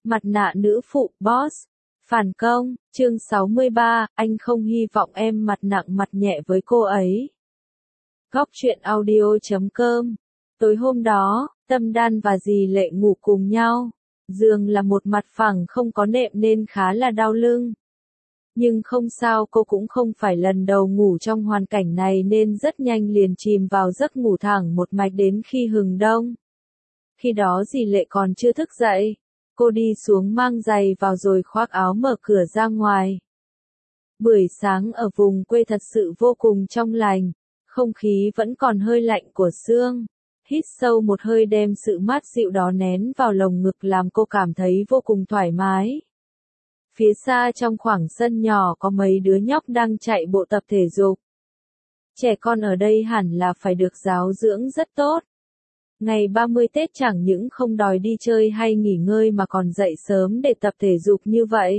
Mặt nạ nữ phụ, boss. Phản công, chương 63, anh không hy vọng em mặt nặng mặt nhẹ với cô ấy. Góc truyện audio.com. Tối hôm đó, Tâm Đan và dì Lệ ngủ cùng nhau. Giường là một mặt phẳng không có nệm nên khá là đau lưng. Nhưng không sao, cô cũng không phải lần đầu ngủ trong hoàn cảnh này nên rất nhanh liền chìm vào giấc ngủ thẳng một mạch đến khi hừng đông. Khi đó dì Lệ còn chưa thức dậy. Cô đi xuống mang giày vào rồi khoác áo mở cửa ra ngoài. Buổi sáng ở vùng quê thật sự vô cùng trong lành, không khí vẫn còn hơi lạnh của sương. Hít sâu một hơi đem sự mát dịu đó nén vào lồng ngực làm cô cảm thấy vô cùng thoải mái. Phía xa trong khoảng sân nhỏ có mấy đứa nhóc đang chạy bộ tập thể dục. Trẻ con ở đây hẳn là phải được giáo dưỡng rất tốt. Ngày 30 Tết chẳng những không đòi đi chơi hay nghỉ ngơi mà còn dậy sớm để tập thể dục như vậy.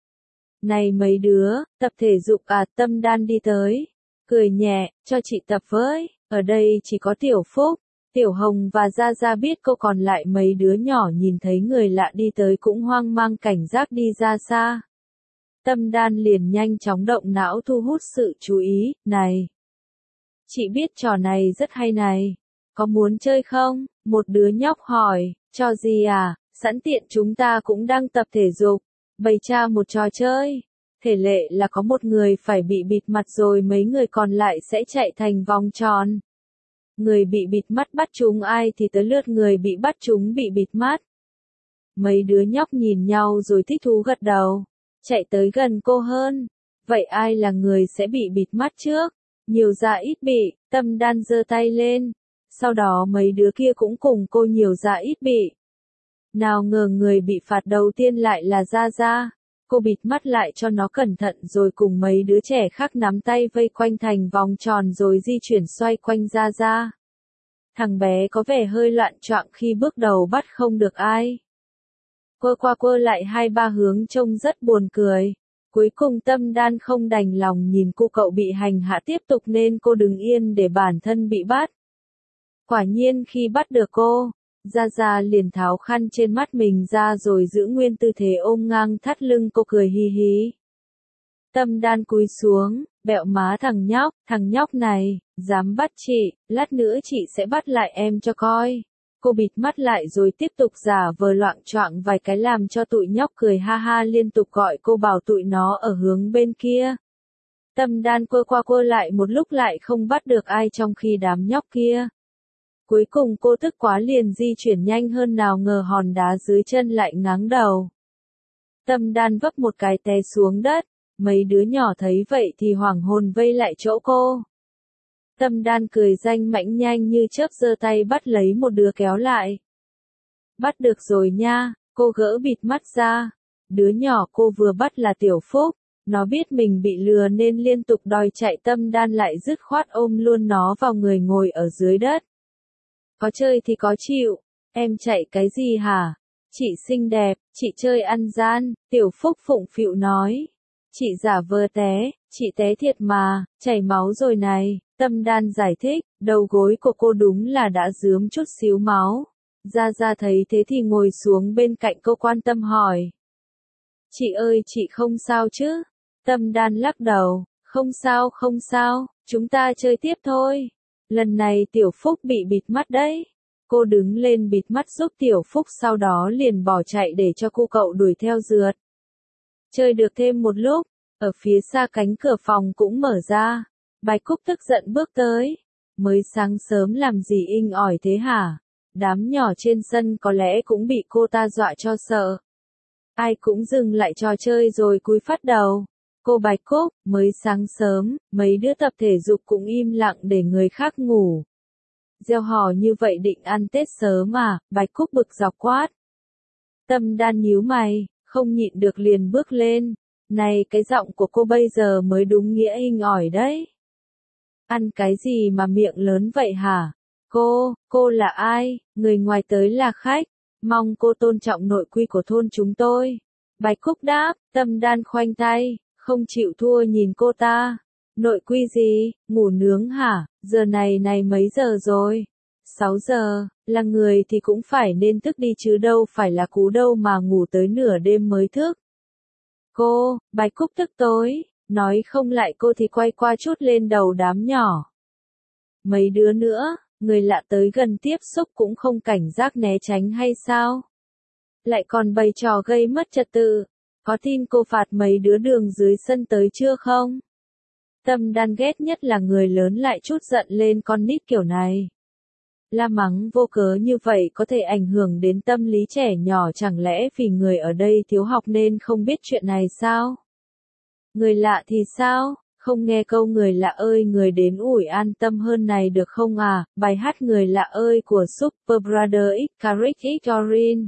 Này mấy đứa, tập thể dục à? Tâm Đan đi tới, cười nhẹ, cho chị tập với, ở đây chỉ có Tiểu Phúc, Tiểu Hồng và Gia Gia biết, cô còn lại mấy đứa nhỏ nhìn thấy người lạ đi tới cũng hoang mang cảnh giác đi ra xa. Tâm Đan liền nhanh chóng động não thu hút sự chú ý, này. Chị biết trò này rất hay này. Có muốn chơi không? Một đứa nhóc hỏi, trò gì à? Sẵn tiện chúng ta cũng đang tập thể dục, bày ra một trò chơi. Thể lệ là có một người phải bị bịt mặt rồi mấy người còn lại sẽ chạy thành vòng tròn. Người bị bịt mắt bắt trúng ai thì tới lượt người bị bắt trúng bị bịt mắt. Mấy đứa nhóc nhìn nhau rồi thích thú gật đầu, chạy tới gần cô hơn. Vậy ai là người sẽ bị bịt mắt trước? Nhiều dạ ít bị, Tâm Đan giơ tay lên. Sau đó mấy đứa kia cũng cùng cô nhiều dạ ít bị. Nào ngờ người bị phạt đầu tiên lại là Gia Gia. Cô bịt mắt lại cho nó cẩn thận rồi cùng mấy đứa trẻ khác nắm tay vây quanh thành vòng tròn rồi di chuyển xoay quanh Gia Gia. Thằng bé có vẻ hơi loạn choạng khi bước đầu bắt không được ai. Quơ qua quơ lại hai ba hướng trông rất buồn cười. Cuối cùng Tâm Đan không đành lòng nhìn cô cậu bị hành hạ tiếp tục nên cô đứng yên để bản thân bị bắt. Quả nhiên khi bắt được cô, Gia Gia liền tháo khăn trên mắt mình ra rồi giữ nguyên tư thế ôm ngang thắt lưng cô cười hi hí. Tâm Đan cúi xuống, bẹo má thằng nhóc này, dám bắt chị, lát nữa chị sẽ bắt lại em cho coi. Cô bịt mắt lại rồi tiếp tục giả vờ loạng choạng vài cái làm cho tụi nhóc cười ha ha liên tục gọi cô bảo tụi nó ở hướng bên kia. Tâm Đan quơ qua quơ lại một lúc lại không bắt được ai trong khi đám nhóc kia. Cuối cùng cô tức quá liền di chuyển nhanh hơn, nào ngờ hòn đá dưới chân lại ngáng đầu. Tâm Đan vấp một cái té xuống đất, mấy đứa nhỏ thấy vậy thì hoảng hồn vây lại chỗ cô. Tâm Đan cười danh mãnh nhanh như chớp giơ tay bắt lấy một đứa kéo lại. Bắt được rồi nha, cô gỡ bịt mắt ra. Đứa nhỏ cô vừa bắt là Tiểu Phúc, nó biết mình bị lừa nên liên tục đòi chạy. Tâm Đan lại dứt khoát ôm luôn nó vào người ngồi ở dưới đất. Có chơi thì có chịu, em chạy cái gì hả? Chị xinh đẹp, chị chơi ăn gian, Tiểu Phúc phụng phịu nói. Chị giả vờ té, chị té thiệt mà, chảy máu rồi này. Tâm Đan giải thích, đầu gối của cô đúng là đã rướm chút xíu máu. Gia Gia thấy thế thì ngồi xuống bên cạnh cô quan tâm hỏi. Chị ơi, chị không sao chứ? Tâm Đan lắc đầu, không sao, chúng ta chơi tiếp thôi. Lần này Tiểu Phúc bị bịt mắt đấy. Cô đứng lên bịt mắt giúp Tiểu Phúc, sau đó liền bỏ chạy để cho cô cậu đuổi theo rượt. Chơi được thêm một lúc, ở phía xa cánh cửa phòng cũng mở ra. Bạch Cúc tức giận bước tới. Mới sáng sớm làm gì inh ỏi thế hả? Đám nhỏ trên sân có lẽ cũng bị cô ta dọa cho sợ. Ai cũng dừng lại trò chơi rồi cúi phát đầu. Cô Bạch Cúc, mới sáng sớm, mấy đứa tập thể dục cũng im lặng để người khác ngủ. Gieo hò như vậy định ăn Tết sớm à? Bạch Cúc bực dọc quát. Tâm Đan nhíu mày, không nhịn được liền bước lên. Này, cái giọng của cô bây giờ mới đúng nghĩa inh ỏi đấy. Ăn cái gì mà miệng lớn vậy hả? Cô là ai? Người ngoài tới là khách. Mong cô tôn trọng nội quy của thôn chúng tôi. Bạch Cúc đáp. Tâm Đan khoanh tay, không chịu thua nhìn cô ta. Nội quy gì? Ngủ nướng hả? Giờ này mấy giờ rồi? 6 giờ, là người thì cũng phải nên thức đi chứ đâu phải là cú đâu mà ngủ tới nửa đêm mới thức. Cô, Bạch Cúc thức tối, nói không lại cô thì quay qua chút lên đầu đám nhỏ. Mấy đứa nữa, người lạ tới gần tiếp xúc cũng không cảnh giác né tránh hay sao? Lại còn bày trò gây mất trật tự, có tin cô phạt mấy đứa đường dưới sân tới chưa không? Tâm Đan ghét nhất là người lớn lại trút giận lên con nít kiểu này. La mắng vô cớ như vậy có thể ảnh hưởng đến tâm lý trẻ nhỏ, chẳng lẽ vì người ở đây thiếu học nên không biết chuyện này sao? Người lạ thì sao? Không nghe câu người lạ ơi người đến ủi an tâm hơn này được không à? Bài hát Người lạ ơi của Super Brother X Caric X Orin.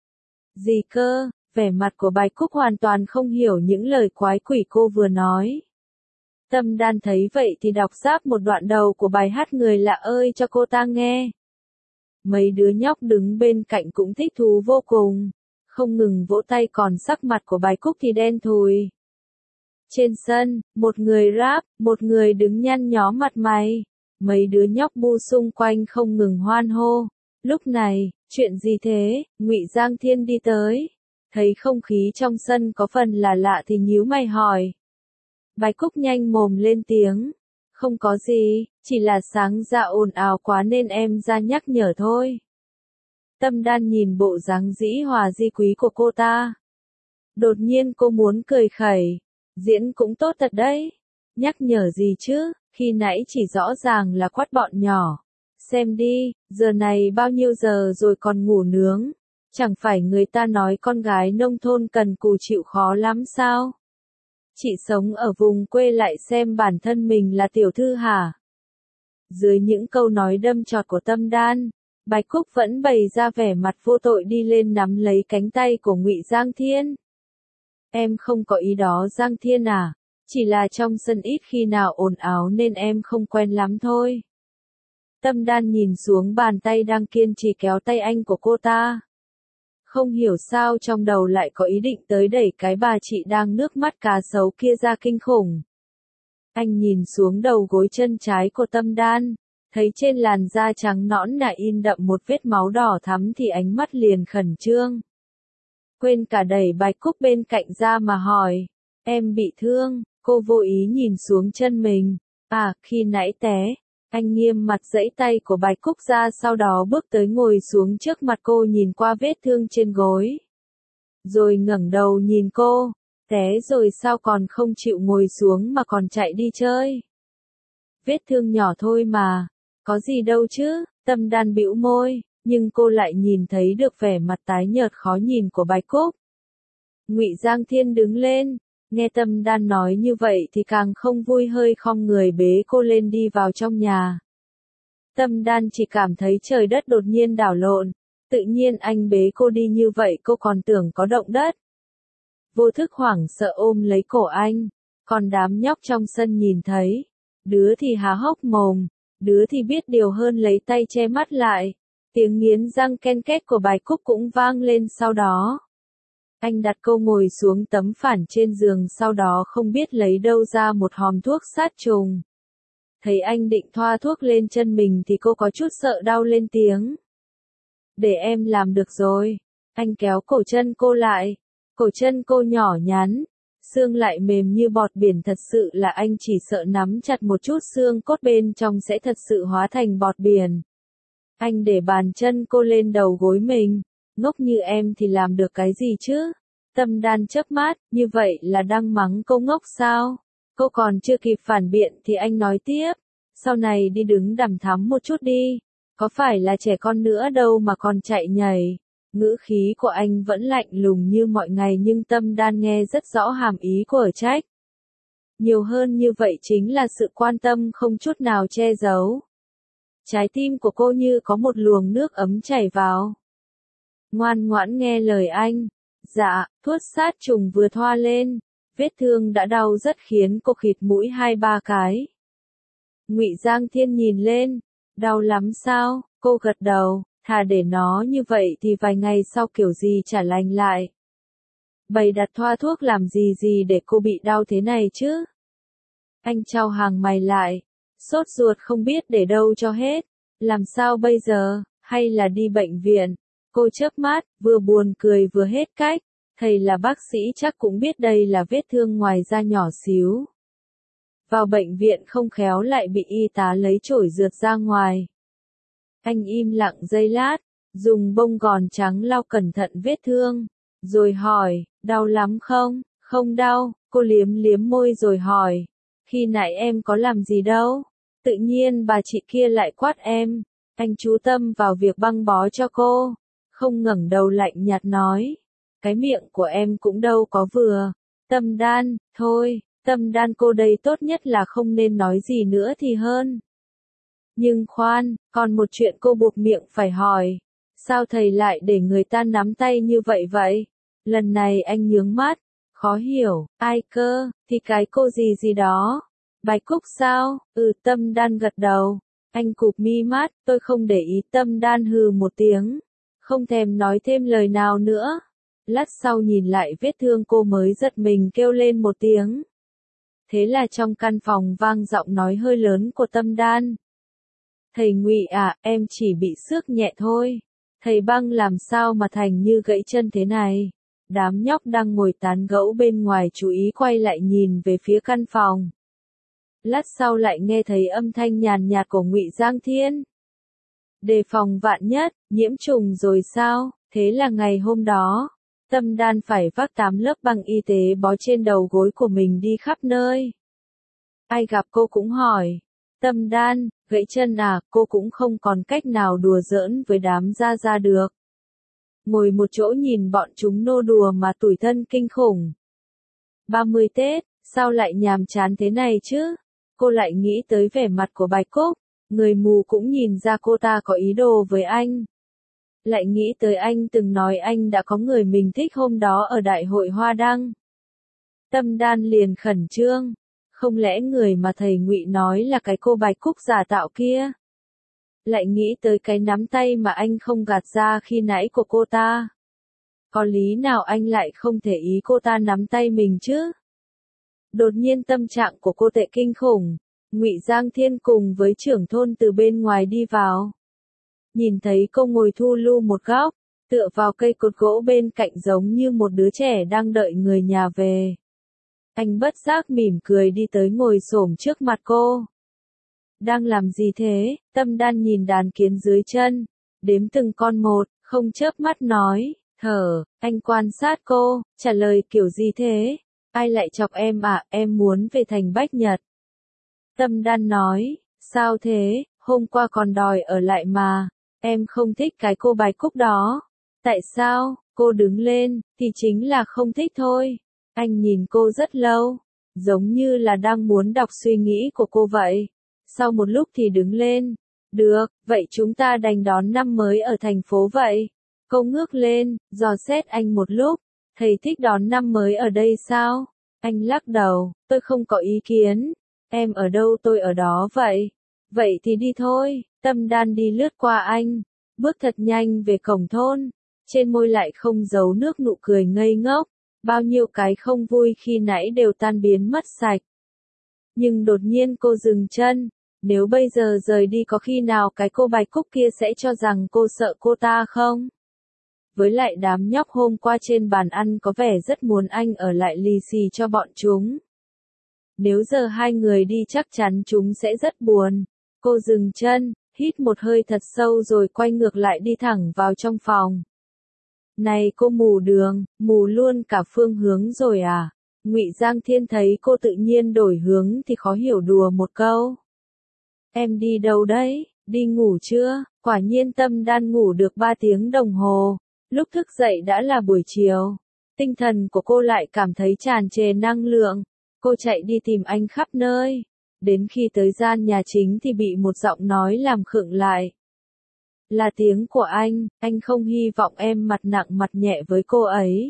Gì cơ? Vẻ mặt của Bạch Cúc hoàn toàn không hiểu những lời quái quỷ cô vừa nói. Tâm Đan thấy vậy thì đọc ráp một đoạn đầu của bài hát Người lạ ơi cho cô ta nghe. Mấy đứa nhóc đứng bên cạnh cũng thích thú vô cùng, không ngừng vỗ tay, còn sắc mặt của Bạch Cúc thì đen thùi. Trên sân, một người rap, một người đứng nhăn nhó mặt mày. Mấy đứa nhóc bu xung quanh không ngừng hoan hô. Lúc này, chuyện gì thế? Ngụy Giang Thiên đi tới. Thấy không khí trong sân có phần là lạ thì nhíu mày hỏi. Bạch Cúc nhanh mồm lên tiếng. Không có gì, chỉ là sáng ra ồn ào quá nên em ra nhắc nhở thôi. Tâm Đan nhìn bộ dáng dĩ hòa di quý của cô ta. Đột nhiên cô muốn cười khẩy. Diễn cũng tốt thật đấy. Nhắc nhở gì chứ, khi nãy chỉ rõ ràng là quát bọn nhỏ. Xem đi, giờ này bao nhiêu giờ rồi còn ngủ nướng. Chẳng phải người ta nói con gái nông thôn cần cù chịu khó lắm sao? Chị sống ở vùng quê lại xem bản thân mình là tiểu thư hả? Dưới những câu nói đâm chọt của Tâm Đan, Bạch Cúc vẫn bày ra vẻ mặt vô tội đi lên nắm lấy cánh tay của Ngụy Giang Thiên. Em không có ý đó Giang Thiên à, chỉ là trong sân ít khi nào ồn ào nên em không quen lắm thôi. Tâm Đan nhìn xuống bàn tay đang kiên trì kéo tay anh của cô ta. Không hiểu sao trong đầu lại có ý định tới đẩy cái bà chị đang nước mắt cá sấu kia ra kinh khủng. Anh nhìn xuống đầu gối chân trái của Tâm Đan, thấy trên làn da trắng nõn nà in đậm một vết máu đỏ thắm thì ánh mắt liền khẩn trương. Quên cả đẩy Bạch Cúc bên cạnh ra mà hỏi, em bị thương, cô vô ý nhìn xuống chân mình, à, khi nãy té. Anh nghiêm mặt giãy tay của Bạch Cúc ra, sau đó bước tới ngồi xuống trước mặt cô, nhìn qua vết thương trên gối. Rồi ngẩng đầu nhìn cô, té rồi sao còn không chịu ngồi xuống mà còn chạy đi chơi. Vết thương nhỏ thôi mà, có gì đâu chứ, Tâm Đan bĩu môi, nhưng cô lại nhìn thấy được vẻ mặt tái nhợt khó nhìn của Bạch Cúc. Ngụy Giang Thiên đứng lên. Nghe Tâm Đan nói như vậy thì càng không vui, hơi khom người bế cô lên đi vào trong nhà. Tâm Đan chỉ cảm thấy trời đất đột nhiên đảo lộn, tự nhiên anh bế cô đi như vậy cô còn tưởng có động đất. Vô thức hoảng sợ ôm lấy cổ anh, còn đám nhóc trong sân nhìn thấy, đứa thì há hốc mồm, đứa thì biết điều hơn lấy tay che mắt lại. Tiếng nghiến răng ken két của Bạch Cúc cũng vang lên sau đó. Anh đặt cô ngồi xuống tấm phản trên giường, sau đó không biết lấy đâu ra một hòm thuốc sát trùng. Thấy anh định thoa thuốc lên chân mình thì cô có chút sợ đau lên tiếng. Để em làm được rồi. Anh kéo cổ chân cô lại. Cổ chân cô nhỏ nhắn, xương lại mềm như bọt biển, thật sự là anh chỉ sợ nắm chặt một chút xương cốt bên trong sẽ thật sự hóa thành bọt biển. Anh để bàn chân cô lên đầu gối mình. Ngốc như em thì làm được cái gì chứ? Tâm Đan chớp mắt, như vậy là đang mắng cô ngốc sao? Cô còn chưa kịp phản biện thì anh nói tiếp. Sau này đi đứng đằm thắm một chút đi. Có phải là trẻ con nữa đâu mà còn chạy nhảy. Ngữ khí của anh vẫn lạnh lùng như mọi ngày nhưng Tâm Đan nghe rất rõ hàm ý của ở trách. Nhiều hơn như vậy chính là sự quan tâm không chút nào che giấu. Trái tim của cô như có một luồng nước ấm chảy vào. Ngoan ngoãn nghe lời anh. Dạ, thuốc sát trùng vừa thoa lên, vết thương đã đau rất khiến cô khịt mũi 2-3 cái. Ngụy Giang Thiên nhìn lên, đau lắm sao? Cô gật đầu, thà để nó như vậy thì vài ngày sau kiểu gì chả lành lại. Bày đặt thoa thuốc làm gì để cô bị đau thế này chứ? Anh chau hàng mày lại, sốt ruột không biết để đâu cho hết. Làm sao bây giờ, hay là đi bệnh viện? Cô chớp mắt, vừa buồn cười vừa hết cách. Thầy là bác sĩ chắc cũng biết đây là vết thương ngoài da nhỏ xíu. Vào bệnh viện không khéo lại bị y tá lấy chổi rượt ra ngoài. Anh im lặng giây lát, dùng bông gòn trắng lau cẩn thận vết thương, rồi hỏi, đau lắm không? Không đau, cô liếm liếm môi rồi hỏi, khi nãy em có làm gì đâu? Tự nhiên bà chị kia lại quát em. Anh chú tâm vào việc băng bó cho cô, không ngẩng đầu lạnh nhạt nói, cái miệng của em cũng đâu có vừa. Tâm đan, thôi, tâm đan cô đây tốt nhất là không nên nói gì nữa thì hơn. Nhưng khoan, còn một chuyện cô buộc miệng phải hỏi. Sao thầy lại để người ta nắm tay như vậy? Lần này anh nhướng mắt, khó hiểu, ai cơ, thì cái cô gì đó. Bạch Cúc sao? Tâm đan gật đầu. Anh cụp mi mắt, tôi không để ý. Tâm đan hừ một tiếng, không thèm nói thêm lời nào nữa. Lát sau nhìn lại vết thương cô mới giật mình kêu lên một tiếng. Thế là trong căn phòng vang giọng nói hơi lớn của Tâm đan. Thầy Ngụy à, em chỉ bị xước nhẹ thôi. Thầy băng làm sao mà thành như gãy chân thế này? Đám nhóc đang ngồi tán gẫu bên ngoài chú ý quay lại nhìn về phía căn phòng. Lát sau lại nghe thấy âm thanh nhàn nhạt của Ngụy Giang Thiên. Đề phòng vạn nhất, nhiễm trùng rồi sao? Thế là ngày hôm đó, Tâm đan phải vác 8 lớp băng y tế bó trên đầu gối của mình đi khắp nơi. Ai gặp cô cũng hỏi, Tâm đan, gãy chân à? Cô cũng không còn cách nào đùa giỡn với đám ra được. Ngồi một chỗ nhìn bọn chúng nô đùa mà tủi thân kinh khủng. 30 Tết, sao lại nhàm chán thế này chứ? Cô lại nghĩ tới vẻ mặt của Bạch Cúc, người mù cũng nhìn ra cô ta có ý đồ với anh. Lại nghĩ tới anh từng nói anh đã có người mình thích hôm đó ở đại hội Hoa Đăng. Tâm đan liền khẩn trương, không lẽ người mà thầy Ngụy nói là cái cô Bạch Cúc giả tạo kia? Lại nghĩ tới cái nắm tay mà anh không gạt ra khi nãy của cô ta. Có lý nào anh lại không thể ý cô ta nắm tay mình chứ? Đột nhiên tâm trạng của cô tệ kinh khủng. Ngụy Giang Thiên cùng với trưởng thôn từ bên ngoài đi vào. Nhìn thấy cô ngồi thu lu một góc, tựa vào cây cột gỗ bên cạnh giống như một đứa trẻ đang đợi người nhà về. Anh bất giác mỉm cười đi tới ngồi xổm trước mặt cô. Đang làm gì thế? Tâm đan nhìn đàn kiến dưới chân, đếm từng con một, không chớp mắt nói, thở. Anh quan sát cô, trả lời kiểu gì thế? Ai lại chọc em à? Em muốn về thành Bách Nhật. Tâm đan nói, sao thế? Hôm qua còn đòi ở lại mà. Em không thích cái cô Bạch Cúc đó. Tại sao? Cô đứng lên, thì chính là không thích thôi. Anh nhìn cô rất lâu, giống như là đang muốn đọc suy nghĩ của cô vậy. Sau một lúc thì đứng lên. Được, vậy chúng ta đành đón năm mới ở thành phố vậy. Cô ngước lên, dò xét anh một lúc. Thầy thích đón năm mới ở đây sao? Anh lắc đầu, tôi không có ý kiến. Em ở đâu tôi ở đó vậy. Vậy thì đi thôi. Tâm đan đi lướt qua anh, bước thật nhanh về cổng thôn. Trên môi lại không giấu nước nụ cười ngây ngốc. Bao nhiêu cái không vui khi nãy đều tan biến mất sạch. Nhưng đột nhiên cô dừng chân. Nếu bây giờ rời đi có khi nào cái cô Bạch Cúc kia sẽ cho rằng cô sợ cô ta không? Với lại đám nhóc hôm qua trên bàn ăn có vẻ rất muốn anh ở lại lì xì cho bọn chúng. Nếu giờ hai người đi chắc chắn chúng sẽ rất buồn. Cô dừng chân, hít một hơi thật sâu rồi quay ngược lại đi thẳng vào trong phòng. Này cô mù đường, mù luôn cả phương hướng rồi à? Ngụy Giang Thiên thấy cô tự nhiên đổi hướng thì khó hiểu đùa một câu. Em đi đâu đấy? Đi ngủ chưa? Quả nhiên Tâm đan ngủ được 3 tiếng đồng hồ. Lúc thức dậy đã là buổi chiều. Tinh thần của cô lại cảm thấy tràn trề năng lượng. Cô chạy đi tìm anh khắp nơi. Đến khi tới gian nhà chính thì bị một giọng nói làm khựng lại. Là tiếng của anh không hy vọng em mặt nặng mặt nhẹ với cô ấy.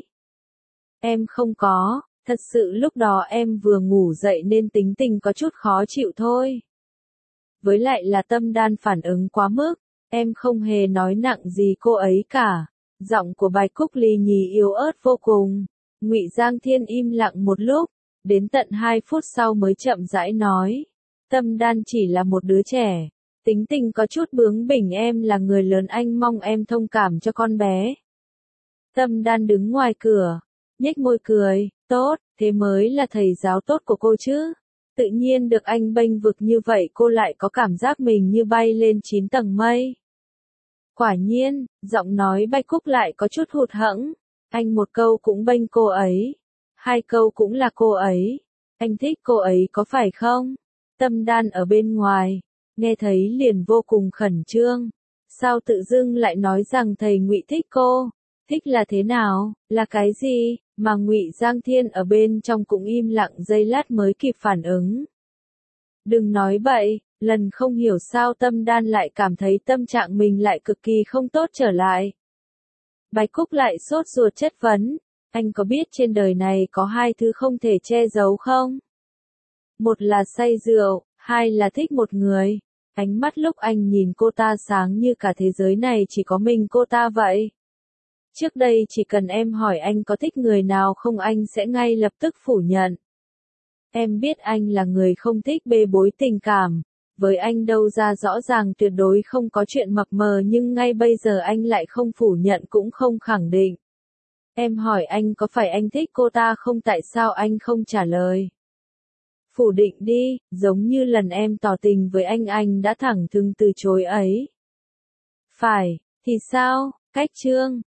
Em không có, thật sự lúc đó em vừa ngủ dậy nên tính tình có chút khó chịu thôi. Với lại là Tâm đan phản ứng quá mức, em không hề nói nặng gì cô ấy cả. Giọng của Bạch Cúc lì nhì yếu ớt vô cùng. Ngụy Giang Thiên im lặng một lúc, đến tận 2 phút sau mới chậm rãi nói. Tâm đan chỉ là một đứa trẻ. Tính tình có chút bướng bỉnh, em là người lớn, anh mong em thông cảm cho con bé. Tâm Đan đứng ngoài cửa, nhếch môi cười, tốt, thế mới là thầy giáo tốt của cô chứ. Tự nhiên được anh bênh vực như vậy cô lại có cảm giác mình như bay lên 9 tầng mây. Quả nhiên, giọng nói Bạch Cúc lại có chút hụt hẫng. Anh một câu cũng bênh cô ấy, hai câu cũng là cô ấy. Anh thích cô ấy có phải không? Tâm Đan ở bên ngoài, nghe thấy liền vô cùng khẩn trương. Sao tự dưng lại nói rằng thầy Ngụy thích cô? Thích là thế nào, là cái gì? Mà Ngụy Giang Thiên ở bên trong cũng im lặng giây lát mới kịp phản ứng. Đừng nói bậy, lần không hiểu sao Tâm Đan lại cảm thấy tâm trạng mình lại cực kỳ không tốt trở lại. Bạch Cúc lại sốt ruột chất vấn, anh có biết trên đời này có hai thứ không thể che giấu không? Một là say rượu, hai là thích một người. Ánh mắt lúc anh nhìn cô ta sáng như cả thế giới này chỉ có mình cô ta vậy. Trước đây chỉ cần em hỏi anh có thích người nào không anh sẽ ngay lập tức phủ nhận. Em biết anh là người không thích bê bối tình cảm, với anh đâu ra rõ ràng tuyệt đối không có chuyện mập mờ, nhưng ngay bây giờ anh lại không phủ nhận cũng không khẳng định. Em hỏi anh có phải anh thích cô ta không, tại sao anh không trả lời? Phủ định đi, giống như lần em tỏ tình với anh đã thẳng thừng từ chối ấy. Phải, thì sao, cách chương.